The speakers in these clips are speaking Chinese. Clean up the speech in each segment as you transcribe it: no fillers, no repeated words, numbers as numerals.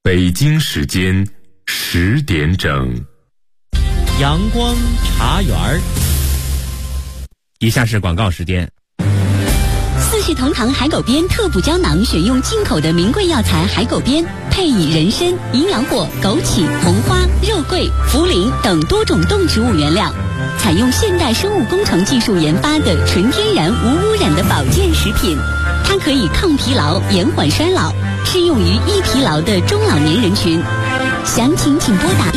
北京时间10点整， 阳光茶园儿。以下是广告时间。 四世同堂海狗鞭特补胶囊选用进口的名贵药材海狗鞭，配以人参、营养果、枸杞、红花、肉桂、茯苓等多种动植物原料，采用现代生物工程技术研发的纯天然无污染的保健食品。它可以抗疲劳、延缓衰老，适用于易疲劳的中老年人群。详情请拨打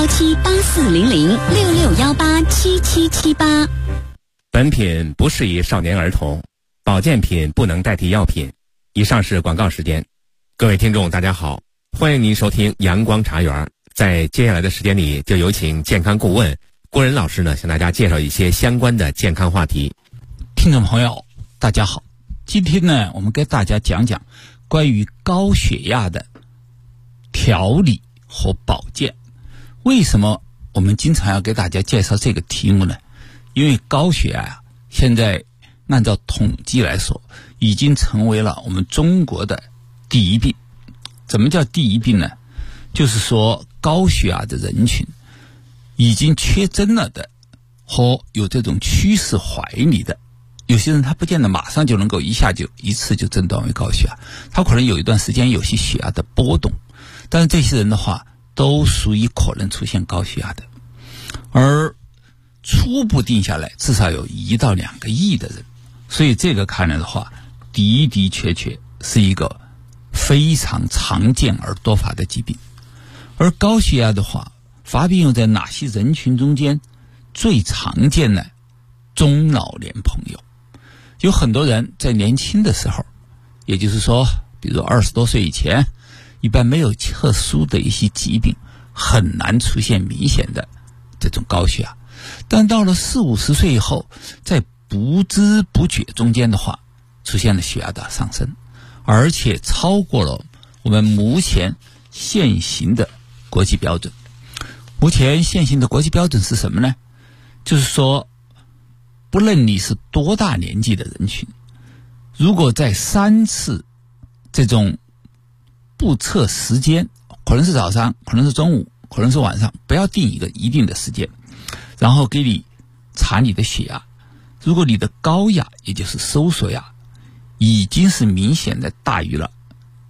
6617840066187778。 本品不适宜少年儿童，保健品不能代替药品。以上是广告时间。各位听众大家好，欢迎您收听阳光茶园。在接下来的时间里，就有请健康顾问郭仁老师呢，向大家介绍一些相关的健康话题。 听众朋友大家好，今天呢，我们给大家讲讲关于高血压的调理和保健。为什么我们经常要给大家介绍这个题目呢？因为高血压现在按照统计来说，已经成为了我们中国的第一病。怎么叫第一病呢？就是说高血压的人群已经确诊了的和有这种趋势怀疑的，有些人他不见得马上就能够一次就诊断为高血压，他可能有一段时间有些血压的波动，但是这些人的话都属于可能出现高血压的，而初步定下来至少有1到2个亿的人，所以这个看来的话，的的确确是一个非常常见而多发的疾病。而高血压的话，发病又在哪些人群中间最常见呢？中老年朋友，有很多人在年轻的时候，也就是说比如20多岁以前，一般没有特殊的一些疾病，很难出现明显的这种高血压。但到了40、50岁以后，在不知不觉中间的话，出现了血压的上升，而且超过了我们目前现行的国际标准。目前现行的国际标准是什么呢？就是说不论你是多大年纪的人群，如果在3次这种不测时间，可能是早上，可能是中午，可能是晚上，不要定一个一定的时间，然后给你查你的血压，如果你的高压也就是收缩压已经是明显的大于了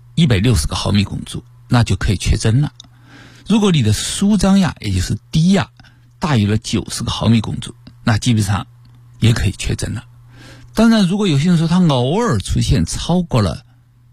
160个毫米汞柱，那就可以确诊了。如果你的舒张压也就是低压大于了90个毫米汞柱，那基本上也可以确诊了。当然如果有些人说他偶尔出现超过了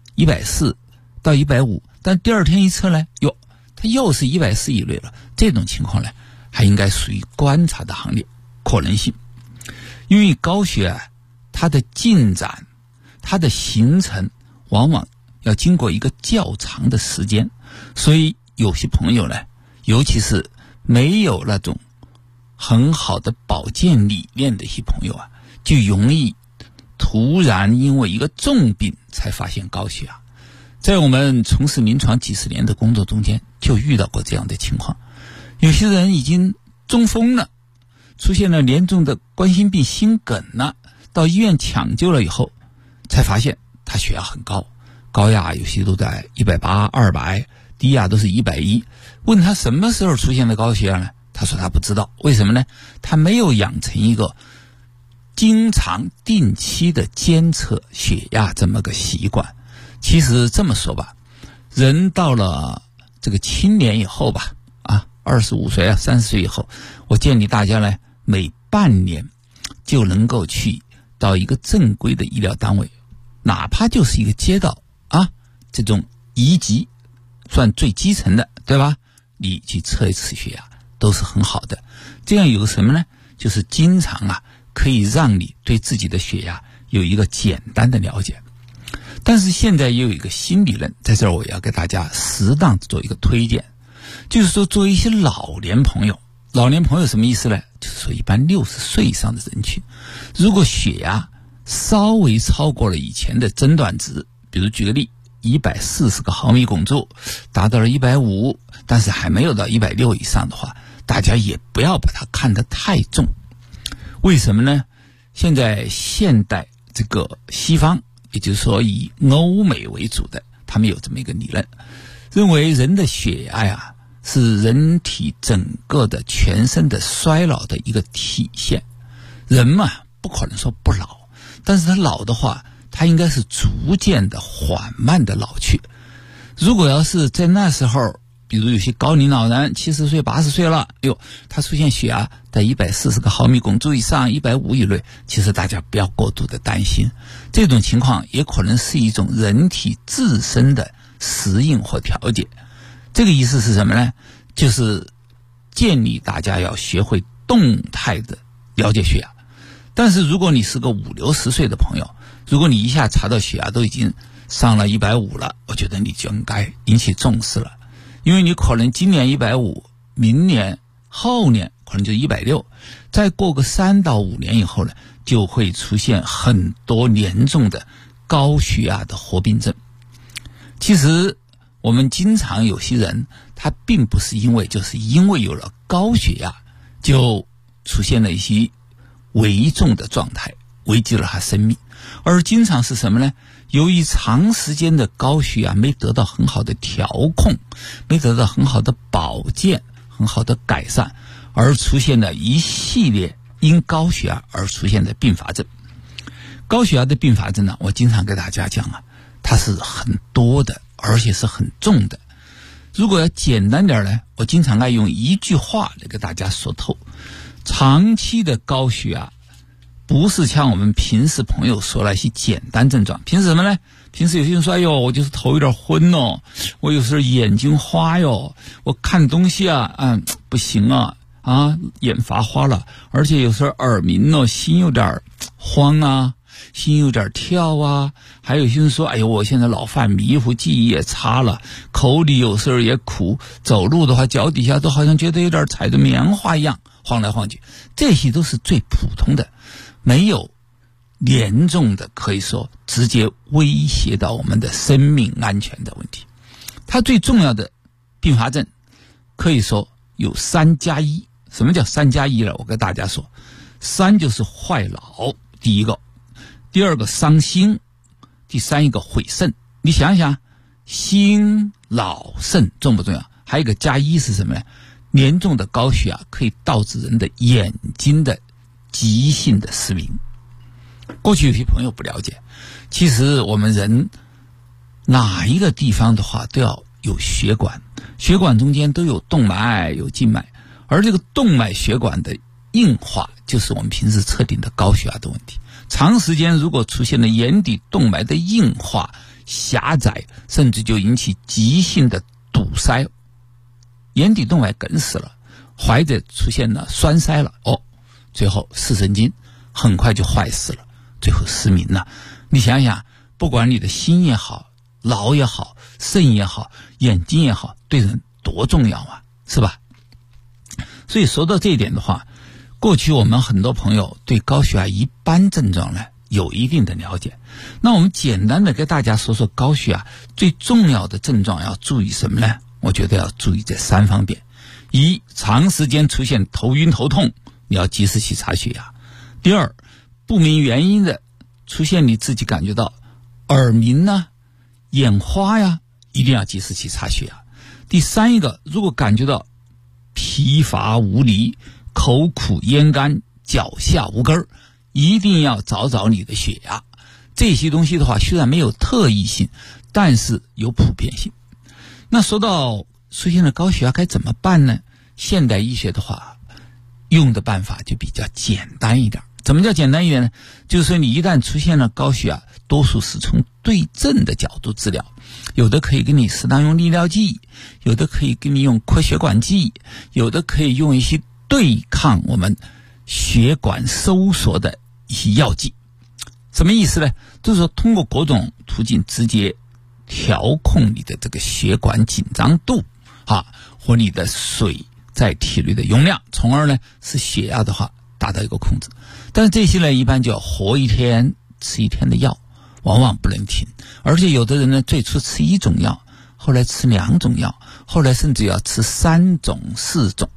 140到150，但第二天一测呢，他又是140以内了，这种情况呢还应该属于观察的行列，可能性。因为高血压它的进展，它的形成往往要经过一个较长的时间，所以有些朋友呢，尤其是没有那种很好的保健理念的一些朋友啊，就容易突然因为一个重病才发现高血压。在我们从事临床几十年的工作中间，就遇到过这样的情况。有些人已经中风了，出现了严重的冠心病心梗了，到医院抢救了以后才发现他血压很高，高压有些都在180、200，低压都是110。问他什么时候出现的高血压呢？他说他不知道。为什么呢？他没有养成一个经常定期的监测血压这么个习惯。其实这么说吧，人到了这个青年以后吧，25岁30岁以后，我建议大家呢，每半年就能够去到一个正规的医疗单位，哪怕就是一个街道这种1级算最基层的，对吧？你去测一次血压都是很好的。这样有什么呢？就是经常可以让你对自己的血压有一个简单的了解。但是现在也有一个新理论，在这儿我要给大家适当做一个推荐，就是说作为一些老年朋友什么意思呢？就是说一般60岁以上的人群，如果血压稍微超过了以前的诊断值，比如举个例，140个毫米汞柱达到了150，但是还没有到160以上的话，大家也不要把它看得太重。为什么呢？现在现代这个西方，也就是说以欧美为主的，他们有这么一个理论， 认为人的血压呀是人体整个的全身的衰老的一个体现。人嘛不可能说不老，但是他老的话，他应该是逐渐的缓慢的老去。如果要是在那时候，比如有些高龄老人70岁80岁了，他出现血压在140个毫米汞柱以上150以内，其实大家不要过度的担心，这种情况也可能是一种人体自身的适应或调节。这个意思是什么呢？就是建议大家要学会动态的了解血压。但是如果你是个50、60岁的朋友，如果你一下查到血压都已经上了150了，我觉得你就应该引起重视了。因为你可能今年150，明年后年可能就160，再过个3到5年以后呢，就会出现很多严重的高血压的合并症。其实我们经常有些人他并不是因为有了高血压就出现了一些危重的状态，危及了他生命，而经常是什么呢？由于长时间的高血压没得到很好的调控，没得到很好的保健，很好的改善，而出现了一系列因高血压而出现的并发症。高血压的并发症呢，我经常给大家讲啊，它是很多的，而且是很重的。如果要简单点呢，我经常爱用一句话来给大家说透：长期的高血压不是像我们平时朋友说了一些简单症状。平时什么呢？平时有些人说，哎呦，我就是头有点昏哦，我有时候眼睛花哟，我看东西不行眼发花了，而且有时候耳鸣哦，心有点慌啊，心有点跳啊。还有些人说，哎呦，我现在老犯迷糊，记忆也差了，口里有时候也苦，走路的话脚底下都好像觉得有点踩着棉花一样，晃来晃去。这些都是最普通的，没有严重的可以说直接威胁到我们的生命安全的问题。它最重要的并发症可以说有3+1。什么叫3+1呢？我跟大家说，3就是坏脑，第一个；第二个伤心；第三一个毁肾。你想想，心脑肾重不重要？还有一个+1是什么呢？严重的高血压可以导致人的眼睛的急性的失明。过去有些朋友不了解，其实我们人哪一个地方的话都要有血管，血管中间都有动脉有静脉，而这个动脉血管的硬化就是我们平时测定的高血压的问题。长时间如果出现了眼底动脉的硬化狭窄，甚至就引起急性的堵塞，眼底动脉梗死了，或者出现了栓塞了，最后视神经很快就坏死了，最后失明了。你想想，不管你的心也好，脑也好，肾也好，眼睛也好，对人多重要啊，是吧？所以说到这一点的话，过去我们很多朋友对高血压一般症状呢有一定的了解。那我们简单的给大家说说高血压最重要的症状要注意什么呢？我觉得要注意这3方面。一，长时间出现头晕头痛，你要及时去查血压。第二，不明原因的出现你自己感觉到耳鸣眼花呀，一定要及时去查血压。第三一个，如果感觉到疲乏无力，口苦咽干，脚下无根，一定要找你的血压。这些东西的话虽然没有特异性，但是有普遍性。那说到出现了高血压该怎么办呢？现代医学的话用的办法就比较简单一点。怎么叫简单一点呢？就是说你一旦出现了高血压，多数是从对症的角度治疗，有的可以给你适当用利尿剂，有的可以给你用扩血管剂，有的可以用一些对抗我们血管收缩的一些药剂。什么意思呢？就是说通过各种途径直接调控你的这个血管紧张度和你的水在体内的容量，从而呢使血压的话达到一个控制。但是这些呢一般就要活1天吃1天的药，往往不能停。而且有的人呢最初吃1种药，后来吃2种药，后来甚至要吃3种4种，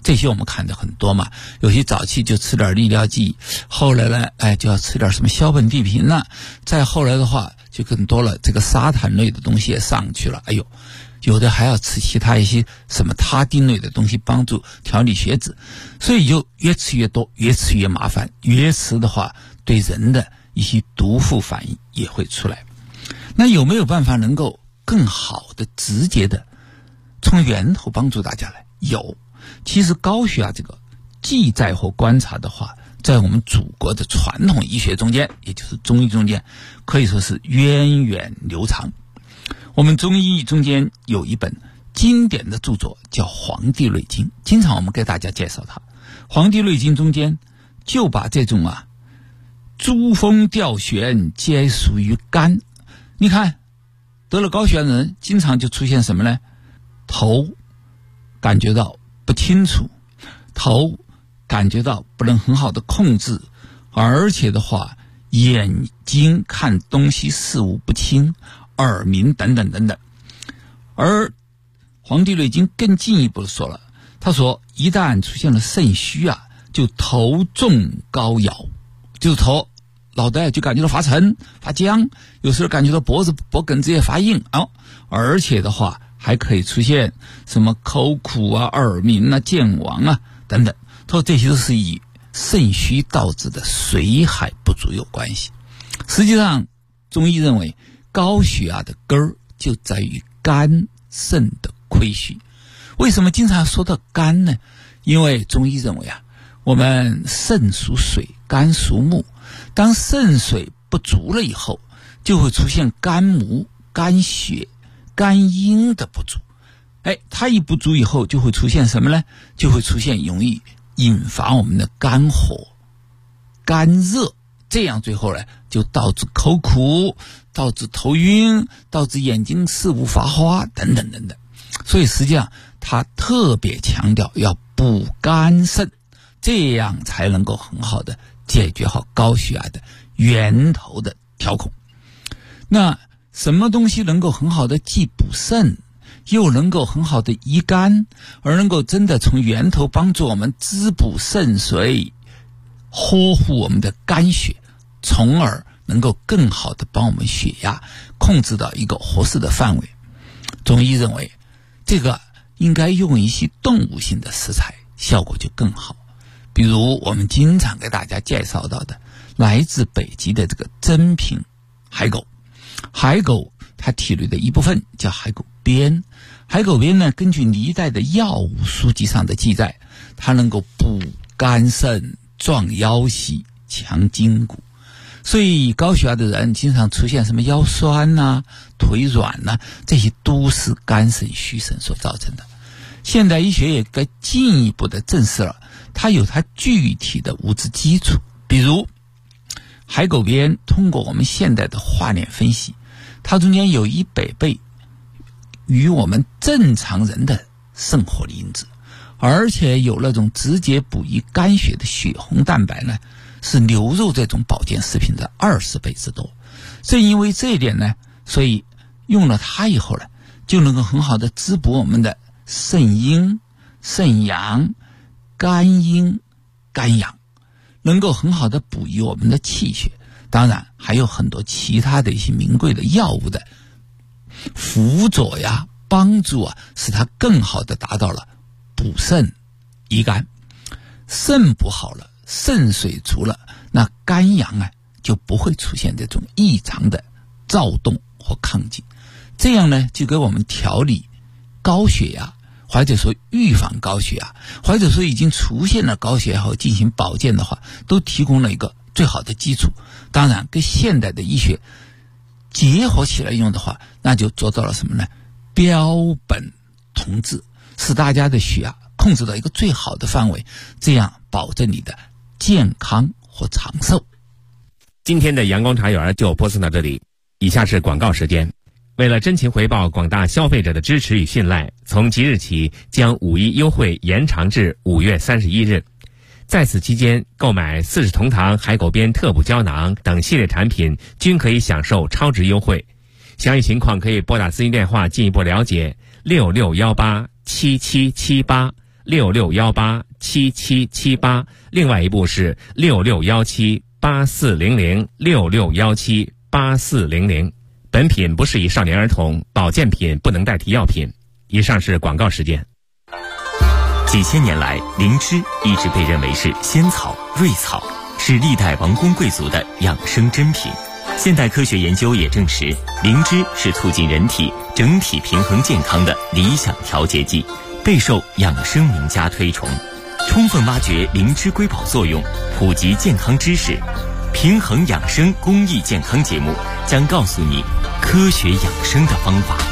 这些我们看的很多嘛。有些早期就吃点利尿剂，后来呢，就要吃点什么硝苯地平了，再后来的话就更多了，这个沙坦类的东西也上去了。有的还要吃其他一些什么他汀类的东西帮助调理血脂，所以就越吃越多，越吃越麻烦，越吃的话对人的一些毒副反应也会出来。那有没有办法能够更好的直接的从源头帮助大家来？有。其实高血压这个记载或观察的话，在我们祖国的传统医学中间，也就是中医中间，可以说是源远流长。我们中医中间有一本经典的著作叫《黄帝内经》，经常我们给大家介绍它。《黄帝内经》中间就把这种珠峰吊悬皆属于肝。你看得了高血压的人经常就出现什么呢？头感觉到不清楚，头感觉到不能很好的控制，而且的话眼睛看东西事物不清，耳鸣等等等等。而《黄帝内经》更进一步的说了，他说一旦出现了肾虚就头重高摇，就是头脑袋就感觉到发沉发僵，有时候感觉到脖梗子也发硬而且的话还可以出现什么口苦耳鸣健忘等等。他说这些都是与肾虚导致的水海不足有关系。实际上中医认为高血压的根儿就在于肝肾的亏虚。为什么经常说到肝呢？因为中医认为我们肾属水，肝属木，当肾水不足了以后，就会出现肝木、肝血、肝阴的不足。它一不足以后就会出现什么呢？就会出现容易引发我们的肝火、肝热，这样最后呢就导致口苦，导致头晕，导致眼睛事物发花等等等等。所以实际上他特别强调要补肝肾，这样才能够很好的解决好高血压的源头的调控。那什么东西能够很好的既补肾又能够很好的益肝，而能够真的从源头帮助我们滋补肾水，呵护我们的肝血，从而能够更好的帮我们血压控制到一个合适的范围。中医认为这个应该用一些动物性的食材，效果就更好。比如我们经常给大家介绍到的来自北极的这个珍品海狗。海狗它体内的一部分叫海狗鞭，海狗鞭呢，根据历代的药物书籍上的记载，它能够补肝肾、壮腰膝、强筋骨。所以高血压的人经常出现什么腰酸腿软这些都是肝肾虚肾所造成的。现代医学也该进一步的证实了它有它具体的物质基础。比如海狗鞭通过我们现代的化验分析，它中间有100倍与我们正常人的生活因子，而且有那种直接补益肝血的血红蛋白呢，是牛肉这种保健食品的20倍之多。正因为这一点呢，所以用了它以后呢，就能够很好的滋补我们的肾阴、肾阳、肝阴、肝阳，能够很好的补益我们的气血。当然还有很多其他的一些名贵的药物的辅佐帮助使它更好的达到了补肾益肝。肾补好了，肾水足了，那肝阳就不会出现这种异常的躁动或亢进，这样呢就给我们调理高血压，或者说预防高血压，或者说已经出现了高血压后进行保健的话，都提供了一个最好的基础。当然跟现代的医学结合起来用的话，那就做到了什么呢？标本同治，使大家的血压控制到一个最好的范围，这样保证你的健康和长寿。 今天的阳光茶园就播送到这里，以下是广告时间。为了真情回报广大消费者的支持与信赖，从即日起将5·1优惠延长至5月31日。在此期间，购买40同堂海狗鞭特补胶囊等系列产品均可以享受超值优惠。详细情况可以拨打咨询电话进一步了解，66187778 66187778，另外一部是66178400，66178400。本品不适宜少年儿童，保健品不能代替药品。以上是广告时间。 几千年来，灵芝一直被认为是仙草、瑞草，是历代王公贵族的养生珍品。现代科学研究也证实，灵芝是促进人体整体平衡健康的理想调节剂，备受养生名家推崇。充分挖掘灵芝瑰宝作用，普及健康知识，平衡养生公益健康节目将告诉你科学养生的方法。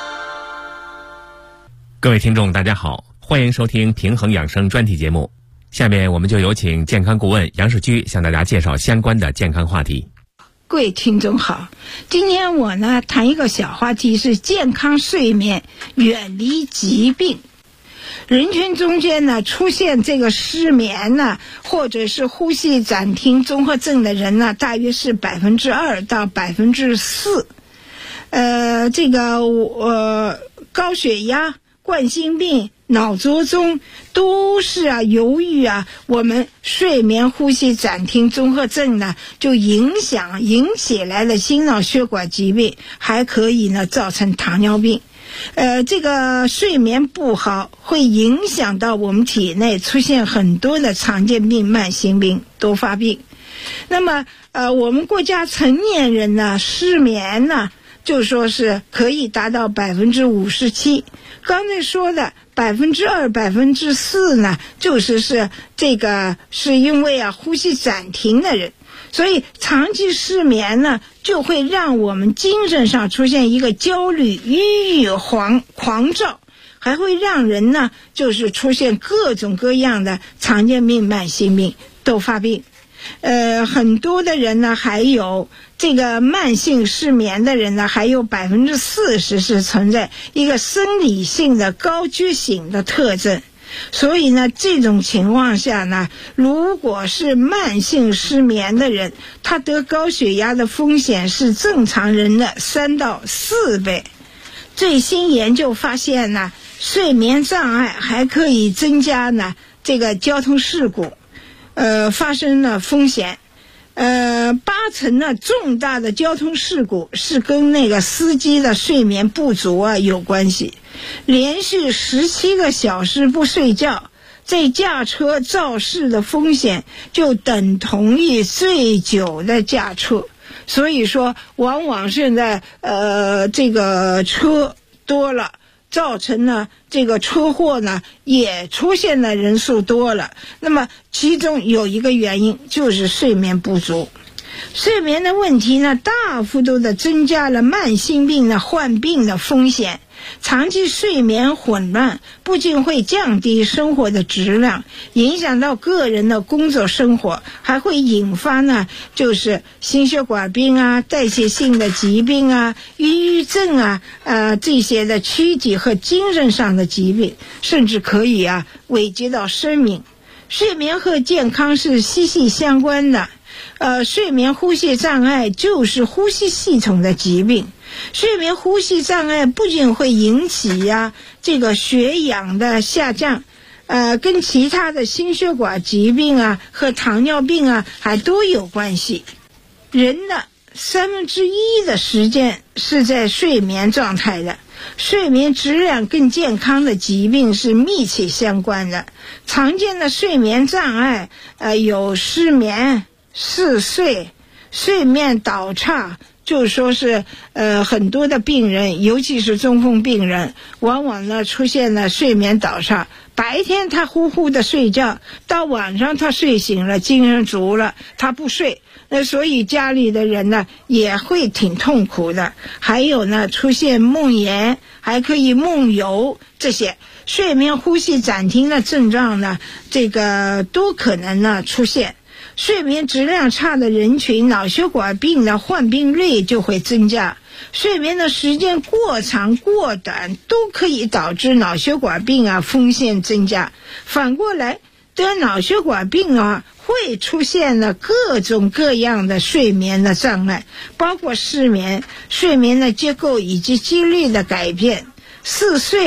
各位听众大家好，欢迎收听平衡养生专题节目。下面我们就有请健康顾问杨世居向大家介绍相关的健康话题。 各位听众好，今天我呢谈一个小话题，是健康睡眠，远离疾病。人群中间呢出现这个失眠呢，或者是呼吸暂停综合症的人呢，大约是2%到4%。这个高血压、冠心病、脑卒中都是由于我们睡眠呼吸暂停综合症呢，就引起来了心脑血管疾病，还可以呢造成糖尿病。这个睡眠不好会影响到我们体内出现很多的常见病、慢性病、多发病。那么我们国家成年人呢失眠呢，就说是可以达到57%。刚才说的2%、4%呢，是这个是因为呼吸暂停的人。所以长期失眠呢，就会让我们精神上出现一个焦虑、抑郁、狂躁，还会让人呢就是出现各种各样的常见病、慢性病、多发病。很多的人呢，还有这个慢性失眠的人呢，还有40%是存在一个生理性的高觉醒的特征。所以呢，这种情况下呢，如果是慢性失眠的人，他得高血压的风险是正常人的3到4倍。最新研究发现呢，睡眠障碍还可以增加呢这个交通事故发生的风险。80%呢重大的交通事故是跟那个司机的睡眠不足有关系。连续17个小时不睡觉，在驾车肇事的风险就等同于醉酒的驾车。所以说往往现在这个车多了，造成呢这个车祸呢也出现的人数多了。那么其中有一个原因就是睡眠不足。睡眠的问题呢，大幅度的增加了慢性病的患病的风险。长期睡眠混乱不仅会降低生活的质量，影响到个人的工作生活，还会引发呢就是心血管病代谢性的疾病抑郁症这些的躯体和精神上的疾病，甚至可以危及到生命。睡眠和健康是息息相关的。睡眠呼吸障碍就是呼吸系统的疾病。睡眠呼吸障碍不仅会引起这个血氧的下降，跟其他的心血管疾病和糖尿病还都有关系。人的1/3的时间是在睡眠状态的，睡眠质量跟健康的疾病是密切相关的。常见的睡眠障碍有失眠、嗜睡、睡眠倒岔，就说是很多的病人，尤其是中风病人，往往呢出现了睡眠倒岔。白天他呼呼的睡觉，到晚上他睡醒了，精神足了，他不睡，所以家里的人呢也会挺痛苦的。还有呢出现梦魇，还可以梦游，这些睡眠呼吸暂停的症状呢，这个都可能呢出现。睡眠质量差的人群，脑血管病的患病率就会增加。睡眠的时间过长过短都可以导致脑血管病风险增加。反过来，得脑血管病会出现了各种各样的睡眠的障碍，包括失眠、睡眠的结构以及几率的改变、嗜睡，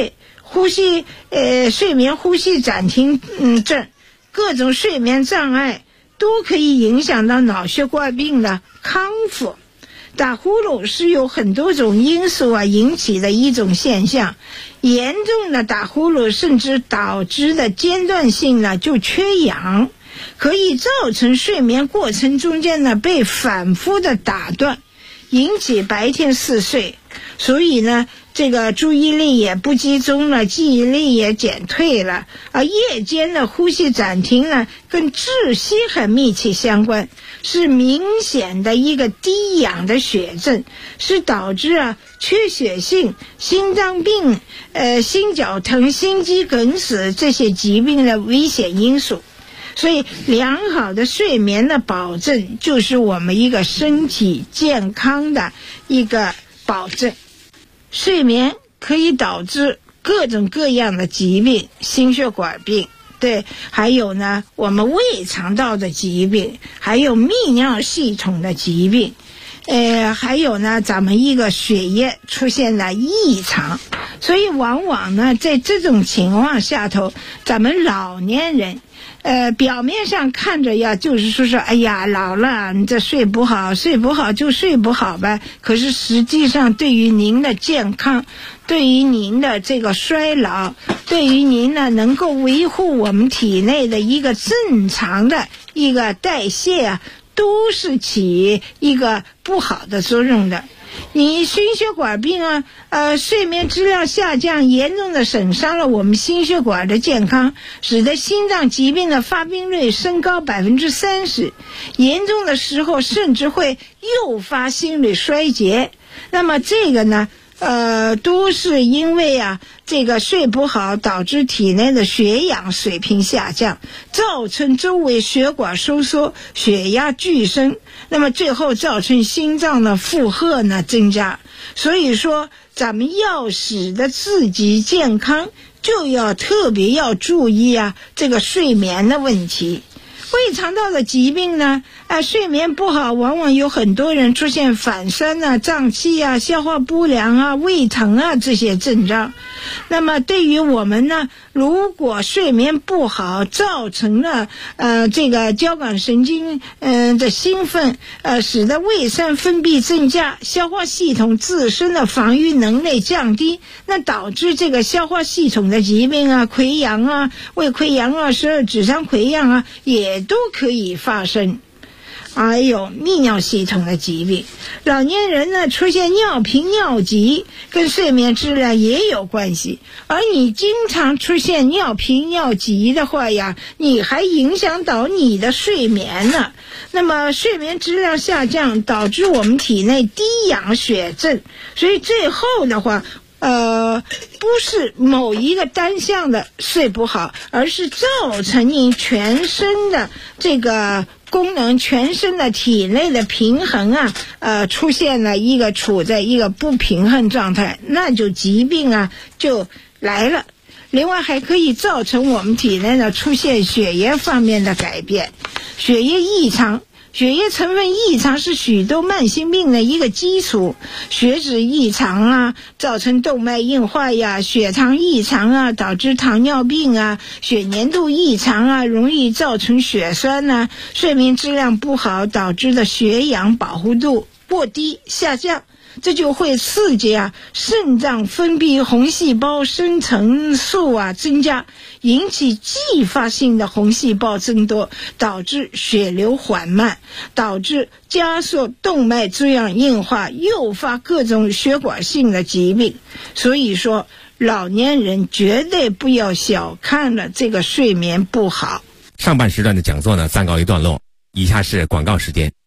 睡眠呼吸暂停症，各种睡眠障碍都可以影响到脑血管病的康复。打呼噜是由很多种因素引起的一种现象，严重的打呼噜甚至导致的间断性就缺氧，可以造成睡眠过程中间被反复的打断，引起白天嗜睡，所以这个注意力也不集中了，记忆力也减退了。而夜间的呼吸暂停跟窒息很密切相关，是明显的一个低氧的血症，是导致缺血性心脏病、心绞疼、心肌梗死这些疾病的危险因素。所以良好的睡眠的保证就是我们一个身体健康的一个保证。睡眠可以导致各种各样的疾病，心血管病，对，还有我们胃肠道的疾病，还有泌尿系统的疾病，还有咱们一个血液出现了异常。所以往往在这种情况下头，咱们老年人表面上看着就是说哎呀老了，你这睡不好就睡不好呗。可是实际上对于您的健康，对于您的这个衰老，对于您能够维护我们体内的一个正常的一个代谢都是起一个不好的作用的。你心血管病睡眠质量下降，严重的损伤了我们心血管的健康，使得心脏疾病的发病率升高 30%， 严重的时候甚至会诱发心力衰竭。那么这个都是因为这个睡不好，导致体内的血氧水平下降，造成周围血管收缩，血压剧升，那么最后造成心脏的负荷增加。所以说咱们要使得自己健康，就要特别要注意这个睡眠的问题。胃肠道的疾病睡眠不好，往往有很多人出现反酸胀气消化不良胃疼这些症状。那么对于我们如果睡眠不好，造成了这个交感神经的兴奋，使得胃酸分泌增加，消化系统自身的防御能力降低，那导致这个消化系统的疾病溃疡胃溃疡十二指肠溃疡也都可以发生。还有泌尿系统的疾病，老年人出现尿频尿急，跟睡眠质量也有关系。而你经常出现尿频尿急的话你还影响到你的睡眠呢。那么睡眠质量下降，导致我们体内低氧血症，所以最后的话不是某一个单项的睡不好，而是造成你全身的这个功能，全身的体内的平衡出现了处在一个不平衡状态，那就疾病就来了。另外还可以造成我们体内出现血液方面的改变，血液异常。血液成分异常是许多慢性病的一个基础，血脂异常造成动脉硬化血糖异常导致糖尿病血粘度异常容易造成血栓睡眠质量不好导致的血氧饱和度过低下降，这就会刺激肾脏分泌红细胞生成素增加，引起继发性的红细胞增多，导致血流缓慢，导致加速动脉粥样硬化，诱发各种血管性的疾病。所以说老年人绝对不要小看了这个睡眠不好。 上半时段的讲座暂告一段落，以下是广告时间。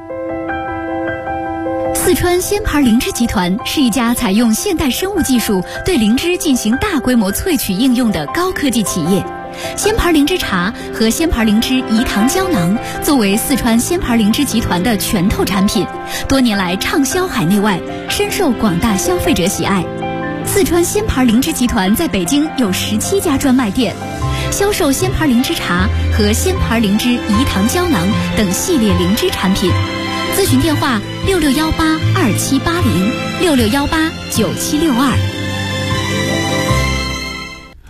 四川仙牌灵芝集团是一家采用现代生物技术对灵芝进行大规模萃取应用的高科技企业。仙牌灵芝茶和仙牌灵芝饴糖胶囊作为四川仙牌灵芝集团的拳头产品，多年来畅销海内外，深受广大消费者喜爱。四川仙牌灵芝集团在北京有17家专卖店，销售仙牌灵芝茶和仙牌灵芝饴糖胶囊等系列灵芝产品。咨询电话66182780，66189762。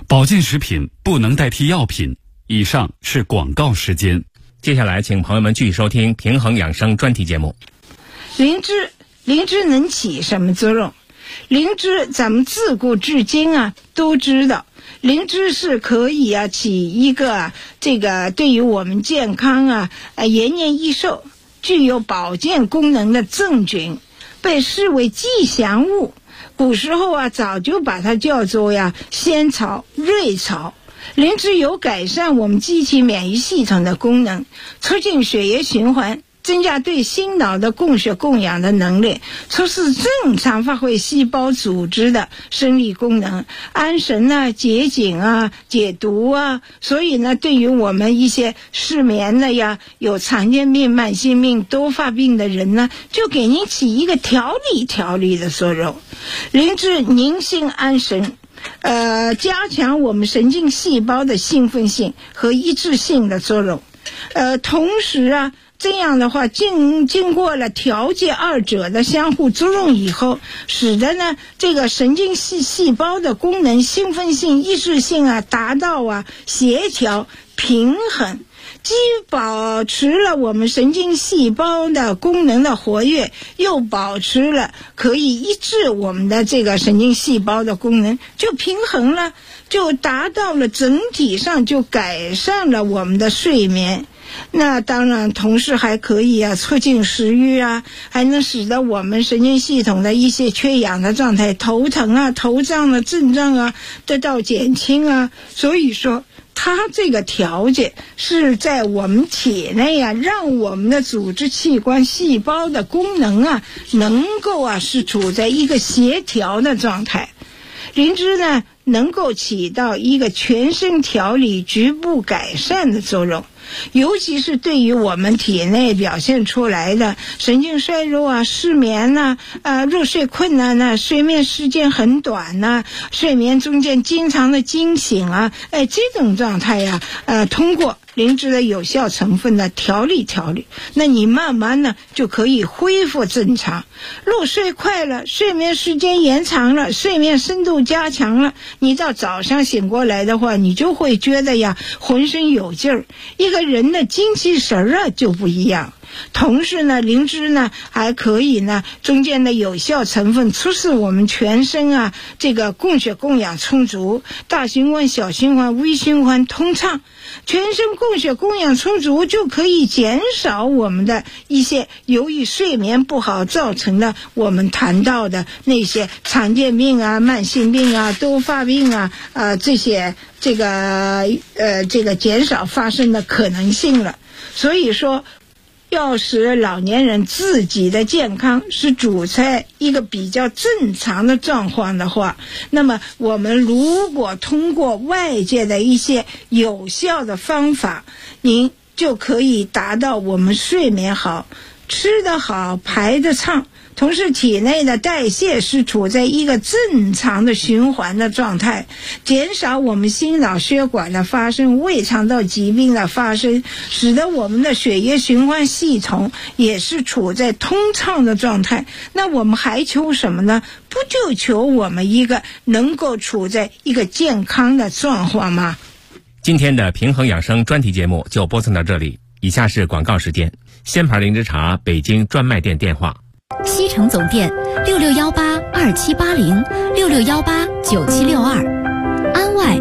保健食品不能代替药品。以上是广告时间。 接下来请朋友们继续收听平衡养生专题节目。 灵芝能起什么作用？灵芝咱们自古至今啊都知道，灵芝是可以起一个这个对于我们健康延年益寿、具有保健功能的正菌，被视为吉祥物。古时候早就把它叫做仙草、瑞草。灵芝有改善我们机体免疫系统的功能，促进血液循环，增加对心脑的供血供氧的能力，促使正常发挥细胞组织的生理功能，安神解紧解毒所以呢，对于我们一些失眠的有常见病、慢性病、多发病的人呢，就给您起一个调理的作用。灵芝宁心安神，加强我们神经细胞的兴奋性和抑制性的作用。同时这样的话经过了调节二者的相互作用以后，使得呢这个神经细胞的功能兴奋性、抑制性达到协调平衡，既保持了我们神经细胞的功能的活跃，又保持了可以抑制我们的这个神经细胞的功能，就平衡了，就达到了整体上就改善了我们的睡眠。那当然同时还可以促进食欲还能使得我们神经系统的一些缺氧的状态，头疼头胀的症状得到减轻所以说它这个调节是在我们体内让我们的组织器官细胞的功能能够是处在一个协调的状态。灵芝呢能够起到一个全身调理、局部改善的作用，尤其是对于我们体内表现出来的神经衰弱失眠入睡困难睡眠时间很短睡眠中间经常的惊醒这种状态通过灵芝的有效成分的调理，那你慢慢呢就可以恢复正常，入睡快了，睡眠时间延长了，睡眠深度加强了，你到早上醒过来的话，你就会觉得浑身有劲儿，一个人的精气神就不一样。同时呢，灵芝呢还可以呢中间的有效成分促使我们全身这个供血供氧充足，大循环、小循环、微循环通畅，全身供血供氧充足，就可以减少我们的一些由于睡眠不好造成的我们谈到的那些常见病慢性病多发病这些这个减少发生的可能性了。所以说要使老年人自己的健康是处在一个比较正常的状况的话，那么我们如果通过外界的一些有效的方法，您就可以达到我们睡眠好、吃得好、排得畅，同时体内的代谢是处在一个正常的循环的状态，减少我们心脑血管的发生、胃肠道疾病的发生，使得我们的血液循环系统也是处在通畅的状态。那我们还求什么呢？不就求我们一个能够处在一个健康的状况吗？ 今天的平衡养生专题节目就播送到这里，以下是广告时间。仙牌灵芝茶北京专卖店电话： 西城总店66182780，66189762。安外